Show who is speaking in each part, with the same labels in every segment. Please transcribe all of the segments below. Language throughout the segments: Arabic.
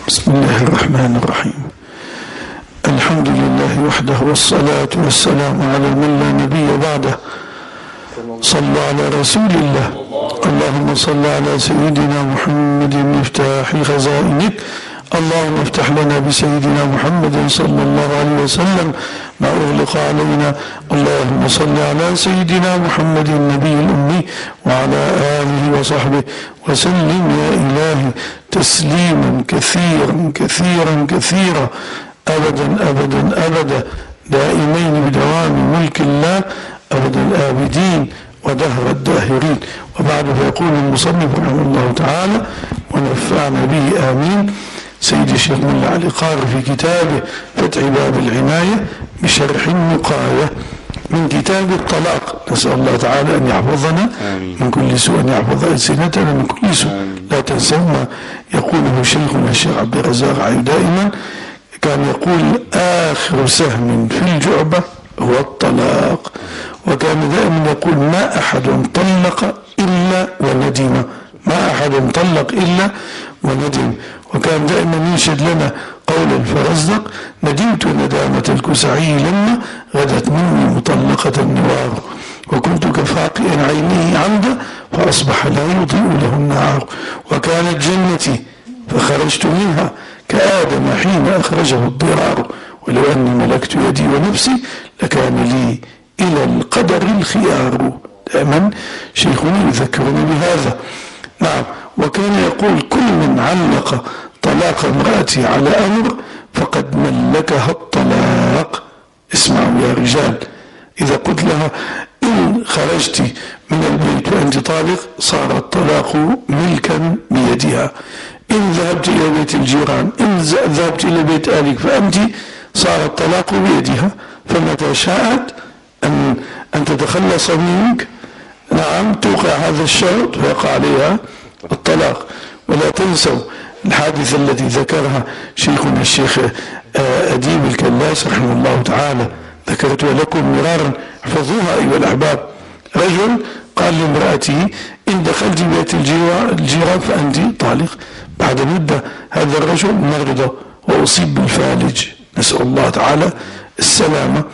Speaker 1: بسم الله الرحمن الرحيم. الحمد لله وحده والصلاة والسلام على من لا نبي بعده. صلى على رسول الله. اللهم صل على سيدنا محمد مفتاح خزائنك. اللهم افتح لنا بسيدنا محمد صلى الله عليه وسلم ما أغلق علينا. اللهم صل على سيدنا محمد النبي الأمي وعلى آله وصحبه وسلم يا إلهي تسليما كثيرا كثيرا كثيرا أبدا أبدا أبدا دائمين بدوام ملك الله أبدا الآبدين ودهر الداهرين. وبعد فيقول المصنف رحمه الله تعالى ونفعنا به آمين سيدي الشيخ ملا علي قاري في كتابه فتح باب العناية بشرح النقاية من كتاب الطلاق. نسأل الله تعالى أن يحفظنا من كل سوء، أن يحفظ ألسنتنا من كل سوء. لا تنسوا ما يقوله شيخنا الشيخ عبد الرزاق عيد دائما، كان يقول آخر سهم في الجعبة هو الطلاق، وكان دائما يقول ما أحد طلق إلا وندم، ما أحد طلق إلا وندم. وكان دائما ينشد لنا قول الفرزدق: ندمت ندامة الكسعي لما غدت مني مطلقة النوار، وكنت كفاقئ عينيه عمدا فأصبح لا يضيء له النهار، وكانت جنتي فخرجت منها كآدم حين أخرجه الضرار، ولو أني ملكت يدي ونفسي لكان لي إلى القدر الخيار. دائما شيخنا يذكرني بهذا. نعم. وكان يقول: كل من علق طلاق امرأتي على أمر فقد ملكها الطلاق. اسمعوا يا رجال، إذا قلت لها إن خرجت من البيت وأنت طالق صار الطلاق ملكا بيدها. إن ذهبت إلى بيت الجيران، إن ذهبت إلى بيت أهلك فأنت صار الطلاق بيدها، فمتى شاءت أن تتخلص منك نعم توقع هذا الشرط ويقع عليها الطلاق. ولا تنسوا الحادثة التي ذكرها شيخنا الشيخ أديب الكلاس رحمه الله تعالى، ذكرتها لكم مرارا، احفظوها أيها الأحباب. رجل قال لامرأته: إن دخلت بيت الجيران فأنت طالق. بعد مدة هذا الرجل مرض وأصيب بالفالج، نسأل الله تعالى السلامة.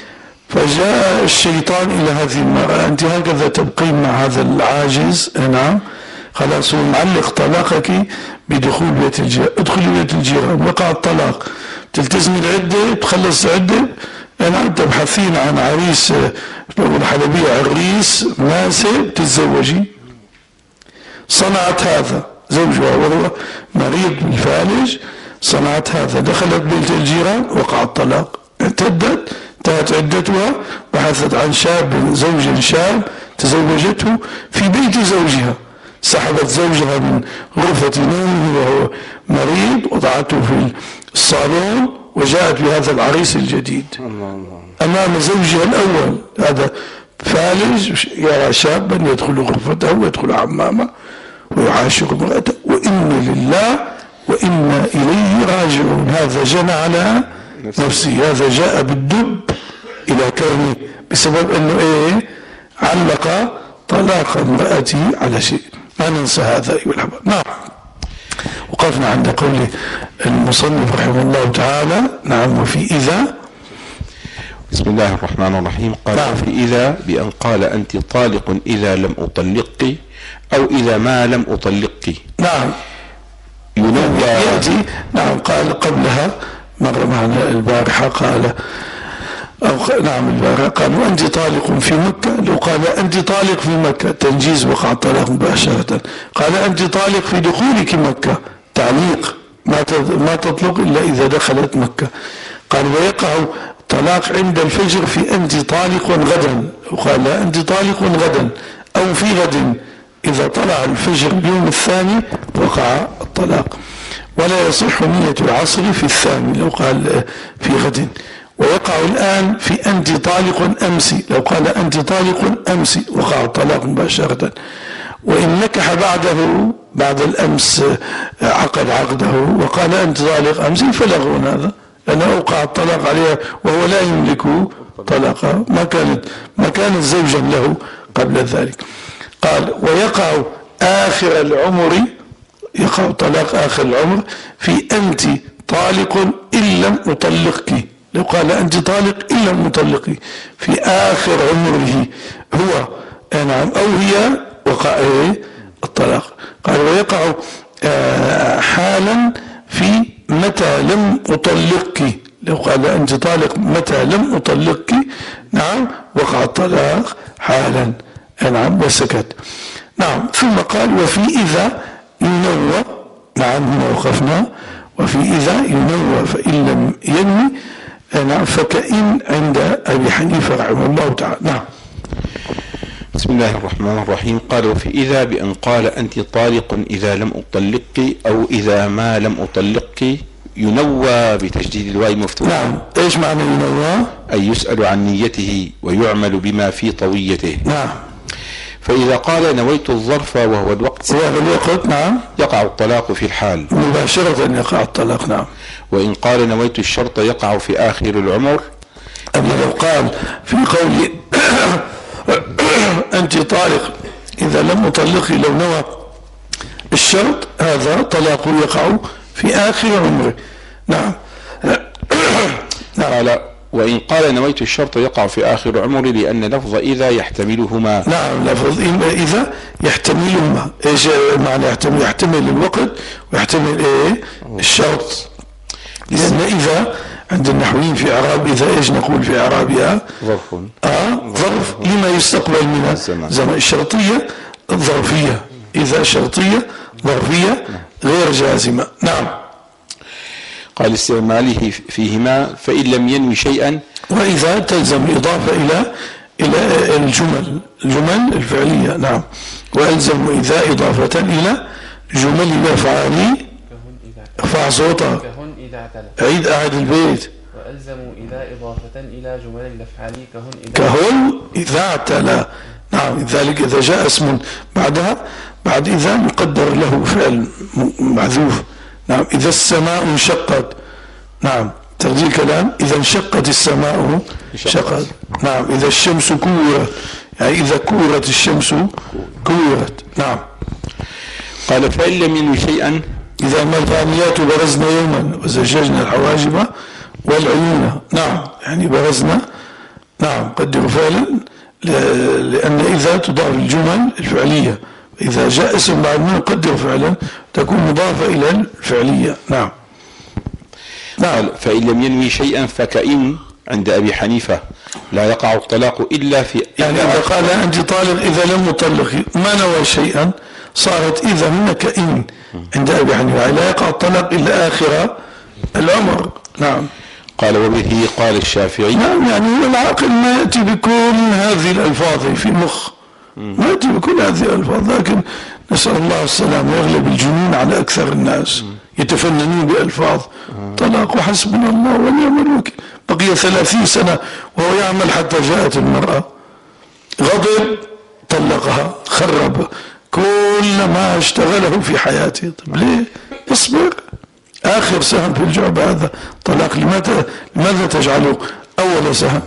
Speaker 1: فجاء الشيطان إلى هذه المرأة: أنت هكذا تبقين مع هذا العاجز، نعم خلاص هو معلق طلاقك بدخول بيت الجيران، ادخلي بيت الجيران وقع الطلاق، تلتزمي العدة، تخلص العدة، نعم تبحثين عن عريس الحلبية عريس مناسب تتزوجي. صنعت هذا زوجها وهو مريض بالفالج، صنعت هذا، دخلت بيت الجيران وقع الطلاق، اعتدت، انتهت عدتها، بحثت عن شاب زوج شاب تزوجته في بيت زوجها، سحبت زوجها من غرفة نومه وهو مريض، وضعته في الصالون، وجاءت بهذا العريس الجديد أمام زوجها الأول. هذا فالج يرى شابا يدخل غرفته ويدخل حمامه ويعاشر امرأته، وإنا لله وإنا إليه راجعون. هذا جنى على نفسه، هذا جاء بالدب إلى كرمه بسبب أنه علق طلاق امرأته على شيء. ما ننسى هذا أيها الأحباب. نعم. وقفنا عند قول المصنف رحمه الله تعالى. نعم. وفي إذا.
Speaker 2: بسم الله الرحمن الرحيم. قال: نعم. في إذا بأن قال أنت طالق إذا لم أطلقك أو إذا ما لم أطلقك.
Speaker 1: نعم. يأتي. نعم. قال قبلها مر معنا البارحة قال نعم البارحة قال: وأنت طالق في مكة. لو قال أنت طالق في مكة تنجيز وقع الطلاق مباشرة. قال أنت طالق في دخولك مكة تعليق، ما تطلق إلا إذا دخلت مكة. قال: ويقع طلاق عند الفجر في أنت طالق غدا. وقال أنت طالق غدا أو في غد، إذا طلع الفجر اليوم الثاني وقع الطلاق. ولا يصح نية العصر في الثاني لو قال في غد. ويقع الآن في أنت طالق أمس، لو قال أنت طالق أمس وقع الطلاق مباشرة. وإن نكح بعد الأمس عقد عقده وقال أنت طالق أمس فلغو هذا، لأنه أوقع الطلاق عليها وهو لا يملك طلاقها، ما كانت زوجا له قبل ذلك. قال: ويقع آخر العمر يقع طلاق آخر العمر في أنت طالق إن لم أطلقك. لو قال أنت طالق إن لم أطلقك في آخر عمره هو نعم أو هي وقع الطلاق. قال ويقع حالا في متى لم أطلقك. لو قال أنت طالق متى لم أطلقك نعم وقع الطلاق حالا نعم وسكت. نعم ثم قال وفي إذا ينوى. نعم هنا وقفنا. وفي إذا ينوى فإن لم ينوي نعم فكإن عند أبي حنيفة رحمه الله تعالى. نعم.
Speaker 2: بسم الله الرحمن الرحيم. قال وفي إذا بأن قال أنت طالق إذا لم أطلقك أو إذا ما لم أطلقك ينوى بتجديد الواو مفتوحة.
Speaker 1: نعم. ايش معنى ينوى؟
Speaker 2: أي يسأل عن نيته ويعمل بما في طويته.
Speaker 1: نعم.
Speaker 2: فإذا قال نويت الظرف وهو الوقت
Speaker 1: نعم
Speaker 2: يقع الطلاق في الحال
Speaker 1: مباشرة. يقع الطلاق. نعم.
Speaker 2: وإن قال نويت الشرط يقع في آخر العمر.
Speaker 1: أما لو قال في قول أنت طالق إذا لم أطلقي لو نوى الشرط هذا طلاق يقع في آخر عمره. نعم.
Speaker 2: قال وإن قال نويت الشرط يقع في آخر عمره لأن لفظ إذا يحتملهما.
Speaker 1: نعم لفظ إذا يحتملهما. إيش معنى يحتمل الوقت ويحتمل الشرط. لأن إذا عند النحويين في إعراب إذا إيش نقول في إعرابها ظرف لما يستقبل من زمن. الشرطية الظرفية. إذا شرطية ظرفية غير جازمة. نعم.
Speaker 2: قال استعماله فيهما فإن لم ينوي شيئا.
Speaker 1: وإذا تلزم إضافة إلى الجمل الفعلية. نعم. وألزم إذا إضافة إلى جمل الأفعال. ارفع صوتك. عيد أعد البيت.
Speaker 3: وألزم إذا إضافة إلى جمل الأفعال
Speaker 1: كهن إذا اعتلى. نعم. لذلك إذا جاء اسم بعدها بعد إذا مقدر له فعل محذوف. نعم. إذا السماء انشقت. نعم. تقدير الكلام إذا انشقت السماء شقت. نعم. إذا الشمس كورت يعني إذا كورت الشمس كورت. نعم.
Speaker 2: قال فإن لم ينوي شيئا
Speaker 1: إذا ما الغانيات برزنا يوما وزججنا الحواجب والعيون. نعم. يعني برزنا. نعم. قدروا فعلا لأن إذا تضاف الجمل الفعلية. إذا جاء اسم بعد ما قدر فعلا تكون مضافة إلى الفعلية. نعم.
Speaker 2: نعم. فإن لم ينوي شيئا فكإن عند أبي حنيفة لا يقع الطلاق إلا في
Speaker 1: يعني إذا قال أنت طالق إذا لم أطلقي ما نوى شيئا صارت إذا هنا كإن عند أبي حنيفة لا يقع الطلاق إلا آخر العمر. نعم.
Speaker 2: قال وبه قال الشافعي.
Speaker 1: نعم. يعني هو العاقل ما يأتي بكل هذه الألفاظ في مخ ما يأتي بكل هذه الألفاظ. لكن نسأل الله السلامة يغلب الجنون على أكثر الناس يتفننون بألفاظ طلاق وحسبنا الله ونعم الوكيل. بقي 30 سنة وهو يعمل حتى جاءت المرأة غضب طلقها خرب كل ما اشتغله في حياته. طيب ليه؟ اصبر. آخر سهم في الجعب هذا طلاق. لماذا تجعله أول سهم؟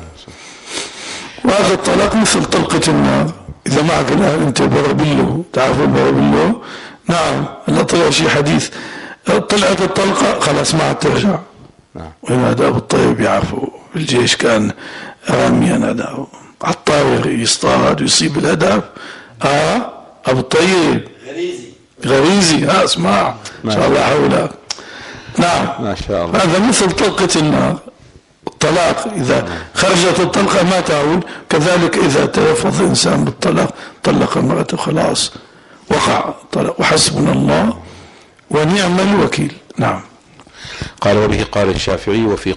Speaker 1: وهذا الطلاق مثل طلقة النار. إذا معك الآن أنت بربله تعرف بربله. نعم. لا طلع شيء حديث طلعت الطلقة خلاص ما عاد ترجع. وهذا أبو الطيب يعرفه في الجيش كان راميا هذا على الطائر يصطاد ويصيب الهدف. أبو الطيب غريزي اسمع إن شاء الله حولك. نعم.
Speaker 2: ما شاء الله.
Speaker 1: هذا مثل طلقة النار. الطلاق إذا خرجت الطلقة ما تعود. كذلك إذا تلفظ الإنسان بالطلاق طلق امرأته خلاص وقع الطلاق وحسبنا الله ونعم الوكيل. نعم.
Speaker 2: قال وبه قال الشافعي وفي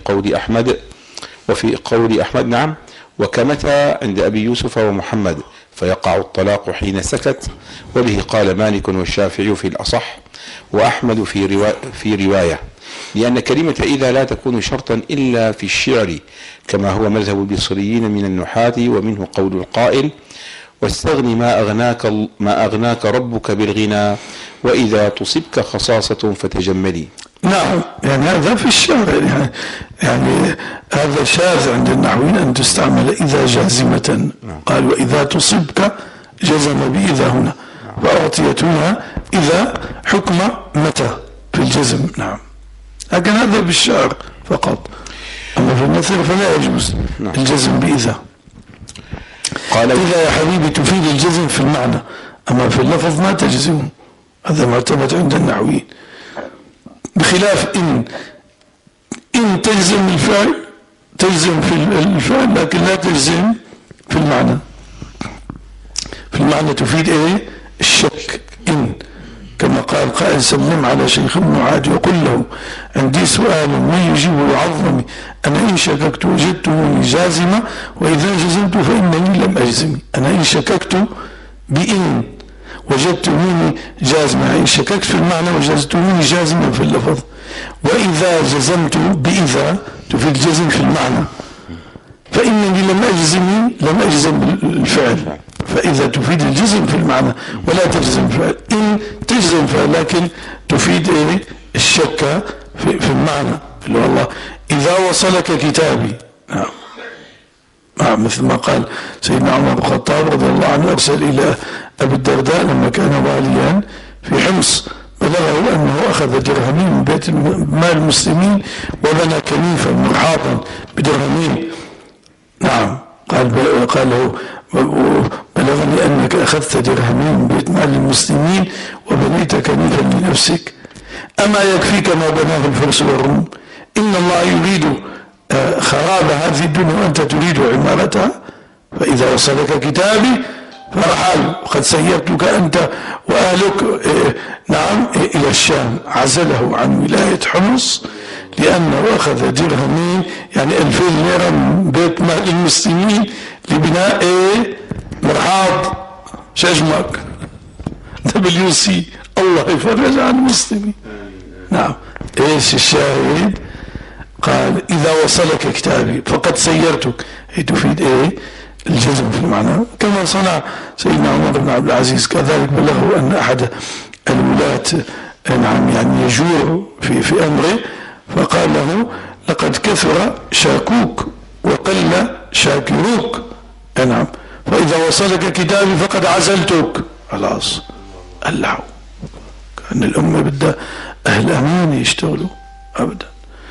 Speaker 2: قول أحمد نعم وكمتى عند أبي يوسف ومحمد فيقع الطلاق حين سكت. وبه قال مالك والشافعي في الأصح وأحمد في رواية لأن كلمة إذا لا تكون شرطا إلا في الشعر كما هو مذهب البصريين من النحاة ومنه قول القائل واستغني ما أغناك ربك بالغنى وإذا تصبك خصاصة فتجملي.
Speaker 1: نعم. يعني هذا في الشعر يعني هذا شاذ عند النحويين أن تستعمل إذا جازمة. قال وإذا تصبك جزم بإذا هنا فأعطيت هنا إذا حكم متى في الجزم. نعم، لكن هذا بالشعر فقط، أما في النثر فلا يجوز الجزم بإذا. قال إذا يا حبيبي تفيد الجزم في المعنى، أما في اللفظ ما تجزم، هذا معتمد عند النحويين، بخلاف إن تجزم الفعل، تجزم في الفعل لكن لا تجزم في المعنى. في المعنى تفيد إيه؟ الشك. إن كما قال قائل سلم على شيخ ابن عادي وقل له عندي سؤال من يجيب يعظمي، أنا إن شككت وجدتموني جازمة وإذا جزمت فإنني لم أجزم. أنا إن شككت بإن وجدتموني جازمة، إن شككت في المعنى وجدتموني جازمة في اللفظ. وإذا جزمت بإذا تفيد الجزم في المعنى، فإنني لم أجزم بالفعل، فإذا تفيد الجزم في المعنى ولا تجزم فعل. إن تجزم فعل لكن تفيد إيه؟ الشك في المعنى، اللي والله إذا وصلك كتابي. نعم، مثل ما قال سيدنا عمر بن الخطاب رضي الله عنه، أرسل إلى أبي الدرداء لما كان واليا في حمص، بلغه أنه أخذ درهمين من بيت مال المسلمين وبنى كنيفا مرحاضا بدرهمين. نعم، قال له بلغني أنك أخذت درهمين من بيت مال المسلمين وبنيت كنيفا لنفسك، أما يكفيك ما بناه الفرس والروم؟ إن الله يريد خراب هذه الدنيا وأنت تريد عمارتها. فإذا وصلك كتابي فرحل، وقد سيرتك أنت وأهلك نعم إلى الشام. عزله عن ولاية حمص لأنه أخذ درهمين يعني 2000 ليرة من بيت مال المسلمين لبناء مرحاض شجمك WC. الله يفرج عن المسلمين. نعم، ايش الشاهد؟ قال إذا وصلك كتابي فقد سيرتك، هي تفيد إيه؟ الجزم في المعنى، كما صنع سيدنا عمر بن عبد العزيز. كذلك بلغه أن أحد الولاة نعم يعني يجور في أمره، فقال له لقد كثر شاكوك وقل شاكروك. نعم، فإذا وصلك كتابي فقد عزلتك. خلاص قلعوا، كأن الأمة بدها أهل أمين يشتغلوا أبدا.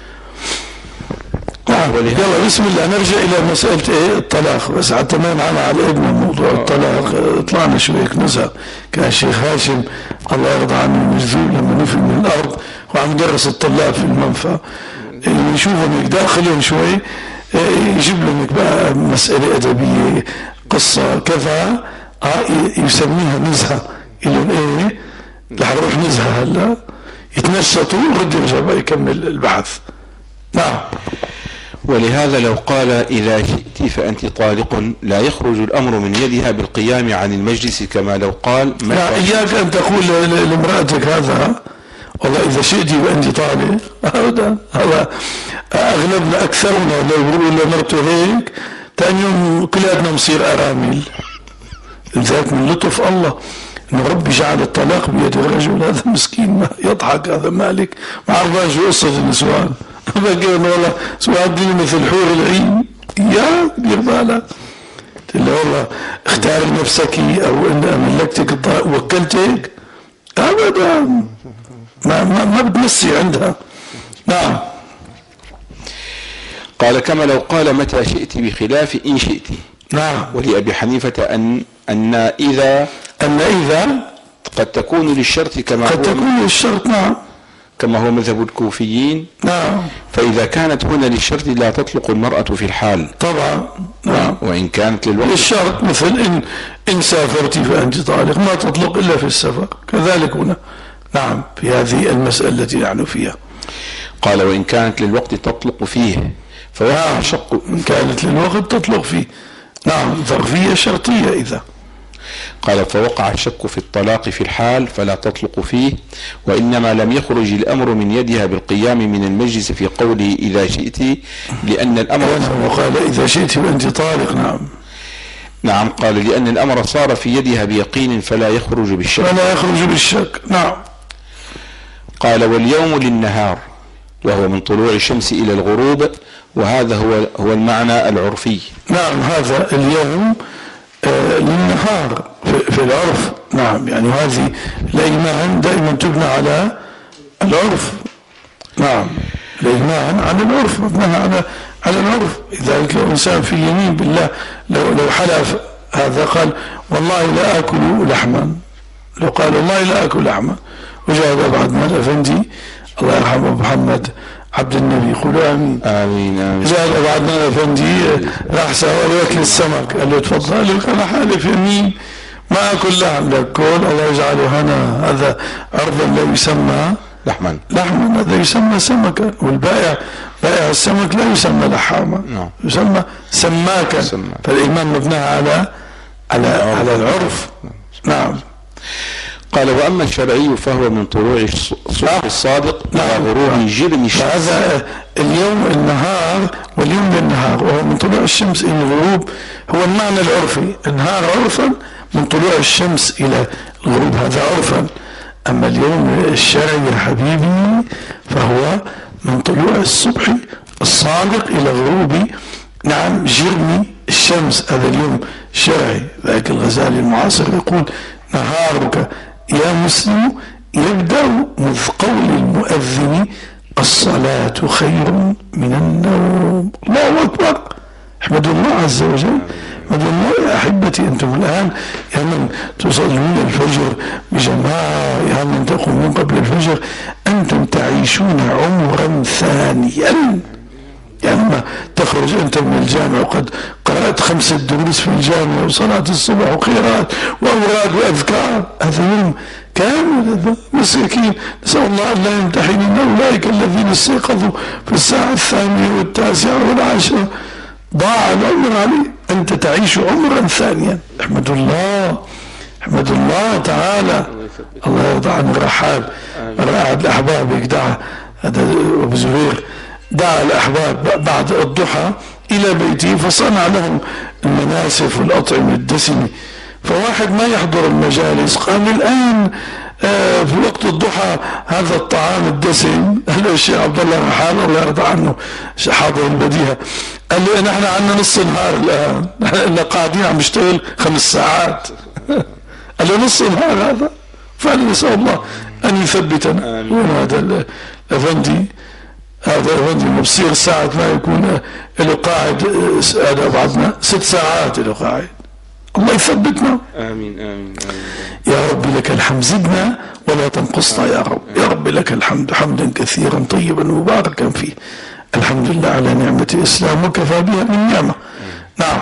Speaker 1: يلا بسم الله، نرجع إلى مسألة إيه؟ الطلاق. بس حتى ما نعمل على ابن موضوع الطلاق، طلعنا شوية نزهة. كان الشيخ هاشم الله يرضى عنه مجذوب لما نفل من الأرض وعم يدرس الطلاب في المنفى، اللي يشوفهم يداخلهم شوي يجيب لهم بقى مسألة أدبية قصة كذا يسميها نزهة. يقولون إيه رح نروح نزهة هلا، يتنشطوا ورد يرجع بقى يكمل البحث. نعم.
Speaker 2: ولهذا لو قال إذا شئت فأنت طالق لا يخرج الأمر من يدها بالقيام عن المجلس، كما لو قال
Speaker 1: لا، إياك أن تقول لامرأتك هذا والله إذا شئت فأنت طالق. هذا أغلبنا أكثرنا لو يقولوا لمرته هيك ثاني يوم كلاتنا نصير أرامل. ذاك من لطف الله إن ربي جعل الطلاق بيد الرجل. هذا مسكين ما يضحك، هذا مالك ما عرفان شو قصة النسوان. بقينا والله سؤال دي مثل حور العين، يا دير بالك. قلت له والله اختار نفسك او ان ملكتك وكلتك ابدا، ما بتمسي عندها. نعم.
Speaker 2: قال كما لو قال متى شئت بخلاف إن شئت.
Speaker 1: نعم.
Speaker 2: ولأبي حنيفة أن إذا قد تكون للشرط كما
Speaker 1: قد تكون للشرط. نعم،
Speaker 2: كما هو مذهب الكوفيين.
Speaker 1: نعم.
Speaker 2: فإذا كانت هنا للشرط لا تطلق المرأة في الحال
Speaker 1: طبعا. نعم.
Speaker 2: وإن كانت
Speaker 1: للشرط مثل إن سافرت فأنت طالق، ما تطلق إلا في السفر. كذلك هنا. نعم، في هذه المسألة التي نحن فيها.
Speaker 2: قال وإن كانت للوقت تطلق فيه فوقع الشق.
Speaker 1: إن كانت للوقت تطلق فيه. نعم، ظرفية شرطية. إذا
Speaker 2: قال فوقع الشك في الطلاق في الحال فلا تطلق فيه، وإنما لم يخرج الأمر من يدها بالقيام من المجلس في قوله إذا شئت، لأن الأمر
Speaker 1: وقال إذا شئت فأنت طالق. نعم.
Speaker 2: نعم، قال لأن الأمر صار في يدها بيقين فلا يخرج بالشك.
Speaker 1: نعم.
Speaker 2: قال واليوم للنهار وهو من طلوع الشمس إلى الغروب، وهذا هو المعنى العرفي.
Speaker 1: نعم، هذا اليوم للنهار في العرف. نعم، يعني هذه الأيمان دائما تبنى على العرف. نعم، الأيمان على العرف، مبناها على العرف. لذلك لو إنسان في يمين بالله، لو حلف هذا قال والله لا آكل لحما، لو قال والله لا آكل لحما، وجاء بعد ما الأفندي الله يرحمه محمد عبد النبي، يقولوا آمين
Speaker 2: آمين آمين.
Speaker 1: جاء بعد ما الأفندي راح سوى ياكل السمك، قال له تفضل، قال له أنا حالف يمين ما أكل لحم. لك كل الله يجعله هنا، هذا عرضا لا يسمى
Speaker 2: لحما،
Speaker 1: هذا يسمى سمكا، والبائع بائع السمك لا يسمى لحاما، يسمى سماكا. فالإيمان مبناها على العرف. نعم.
Speaker 2: قال وأما الشرعي فهو من طلوع الصبح الصادق إلى غروب جرم الشمس.
Speaker 1: هذا اليوم النهار، واليوم للنهار، وهو من طلوع الشمس إلى الغروب، هو المعنى العرفي. النهار عرفا من طلوع الشمس إلى الغروب، هذا عرفا. أما اليوم الشرعي يا حبيبي فهو من طلوع الصبح الصادق إلى غروب نعم جرم الشمس، هذا اليوم الشرعي. ذلك الغزالي المعاصر يقول نهارك يا مسلم يبدأ مذ قول المؤذن الصلاة خير من النوم. الله أكبر، احمدوا الله عز وجل، احمدوا الله. يا أحبتي أنتم الآن يا من تصلون الفجر بجماعة، يا من تقومون قبل الفجر، أنتم تعيشون عمرا ثانيا. يعني ما تخرج أنت من الجامع وقد قرأت 5 دروس في الجامع وصلاة الصبح وقراءات وأوراد وأذكار، هذا يوم كامل مساكين. نسأل الله أن لا يمتحننا أولئك الذين استيقظوا في الساعة 8 و9 و10، ضاع العمر عليه. أنت تعيش عمرا ثانيا. احمد الله، احمد الله تعالى. الله يرضى عن الرحال. أحد الأحباب يدعى، هذا أبو زبير، دعا الأحباب بعد الضحى إلى بيته فصنع لهم المناسف والأطعمة الدسمة. فواحد ما يحضر المجالس قال الآن في وقت الضحى هذا الطعام الدسم، قال له الشيخ عبد الله الرحال الله يرضى عنه حاضر البديهة، قال له نحن عندنا نص نهار الآن، نحن قاعدين عم نشتغل 5 ساعات. قال له نص نهار هذا. فنسأل الله أن يثبتنا. وين هذا الأفندي؟ هذا الأفندي بصير ساعة ما يكون له قاعد، هذا بعضنا 6 ساعات له قاعد. الله يثبتنا.
Speaker 2: آمين آمين آمين.
Speaker 1: يا رب لك الحمد، زدنا ولا تنقصنا يا رب. يا رب لك الحمد حمدا كثيرا طيبا مباركا فيه. الحمد لله على نعمة الإسلام وكفى بها من نعمة. نعم.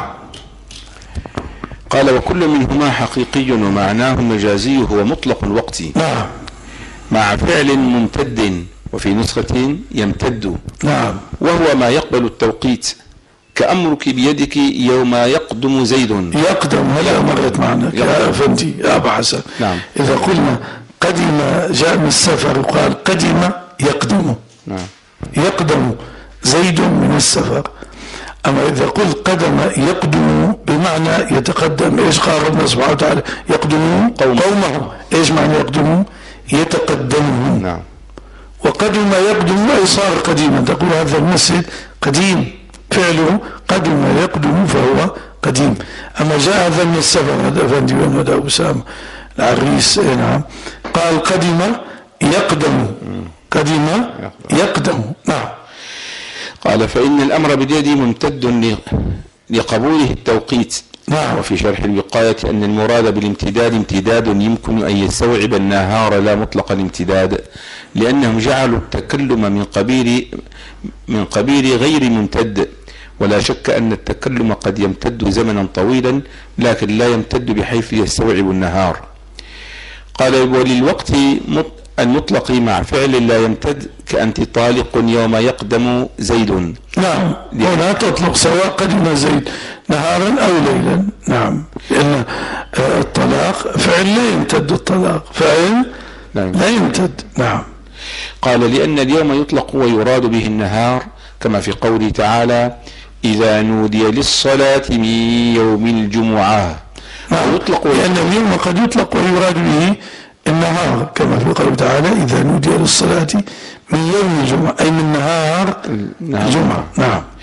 Speaker 2: قال وكل منهما حقيقي ومعناه مجازي هو مطلق الوقت.
Speaker 1: نعم.
Speaker 2: مع فعل ممتد، وفي نسخة يمتد.
Speaker 1: نعم.
Speaker 2: وهو ما يقبل التوقيت، كأمرك بيدك يوم يقدم زيد.
Speaker 1: يقدم هلا مرت معنا يا أفندي يا أبا حسن.
Speaker 2: نعم.
Speaker 1: إذا قلنا قدم جاء من السفر وقال قدم يقدم.
Speaker 2: نعم.
Speaker 1: يقدم زيد من السفر. أما إذا قلت قدم يقدم بمعنى يتقدم، إيش قال ربنا سبحانه وتعالى؟ يقدم قومه. إيش معنى يقدم؟ يتقدمهم.
Speaker 2: نعم.
Speaker 1: وقدم يقدم أي صار قديما، تقول هذا المسجد قديم، فعله قدم يقدم فهو قديم. أما جاء هذا من السفر، هذا أفندي وين هذا أسامة العريس، نعم، قال قدم يقدم، قدم يقدم. نعم.
Speaker 2: قال فإن الأمر باليد ممتد لقبوله التوقيت.
Speaker 1: نعم.
Speaker 2: وفي شرح الوقاية أن المراد بالامتداد امتداد يمكن أن يستوعب النهار لا مطلق الامتداد، لأنهم جعلوا التكلم من قبيل غير ممتد. ولا شك أن التكلم قد يمتد زمنا طويلا، لكن لا يمتد بحيث يستوعب النهار. قال وللوقت المطلق مع فعل لا يمتد، كأنت طالق يوم يقدم زيد.
Speaker 1: نعم. هنا تطلق سواء قدم زيد نهارا أو ليلا. نعم. لأن الطلاق فعل لا يمتد، الطلاق فعل لا يمتد. نعم.
Speaker 2: قال لأن اليوم يطلق ويراد به النهار، كما في قوله تعالى إذا نودي للصلاة من يوم الجمعة.
Speaker 1: نعم. يطلق لأن اليوم قد يطلق ويراد به النهار، كما في قوله تعالى إذا نودي للصلاة من يوم الجمعة، أي من نهار الجمعة. نعم.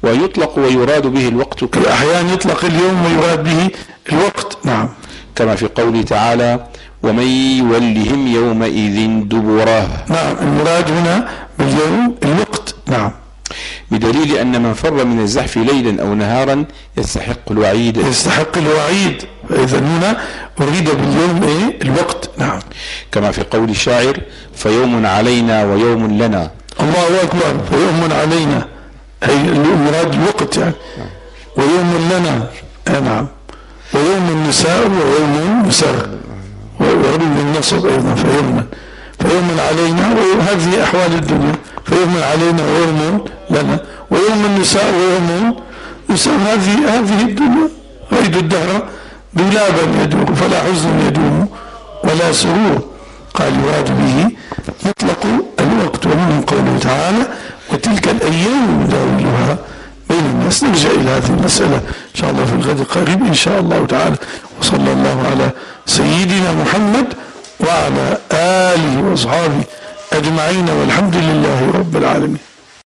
Speaker 2: ويطلق ويراد به الوقت
Speaker 1: أحيانا يطلق اليوم ويراد به الوقت. نعم.
Speaker 2: كما في قوله تعالى ومن يولهم يومئذ دبراه.
Speaker 1: نعم، المراد هنا باليوم الوقت. نعم.
Speaker 2: بدليل أن من فر من الزحف ليلا أو نهارا يستحق الوعيد.
Speaker 1: يستحق الوعيد، فإذا هنا أريد باليوم الوقت. نعم.
Speaker 2: كما في قول الشاعر فيوم علينا ويوم لنا.
Speaker 1: الله أكبر. فيوم علينا أي المراد الوقت يعني. ويوم لنا. نعم. ويوم النساء ويوم النساء ويوم النصب أيضا. فيوم علينا هذه أحوال الدنيا. فيوم علينا ويوم لنا. ويوم النساء ويوم النساء هذه الدنيا. غيد الدهر دولابا يدور فلا حزن يدوم ولا سرور. قال يراد به مطلق الوقت. ومن قوله تعالى وتلك الأيام نداولها بين الناس. نرجع إلى هذه المسألة إن شاء الله في الغد القريب إن شاء الله تعالى. وصلى الله على سيدنا محمد وعلى آله وأصحابه أجمعين والحمد لله رب العالمين.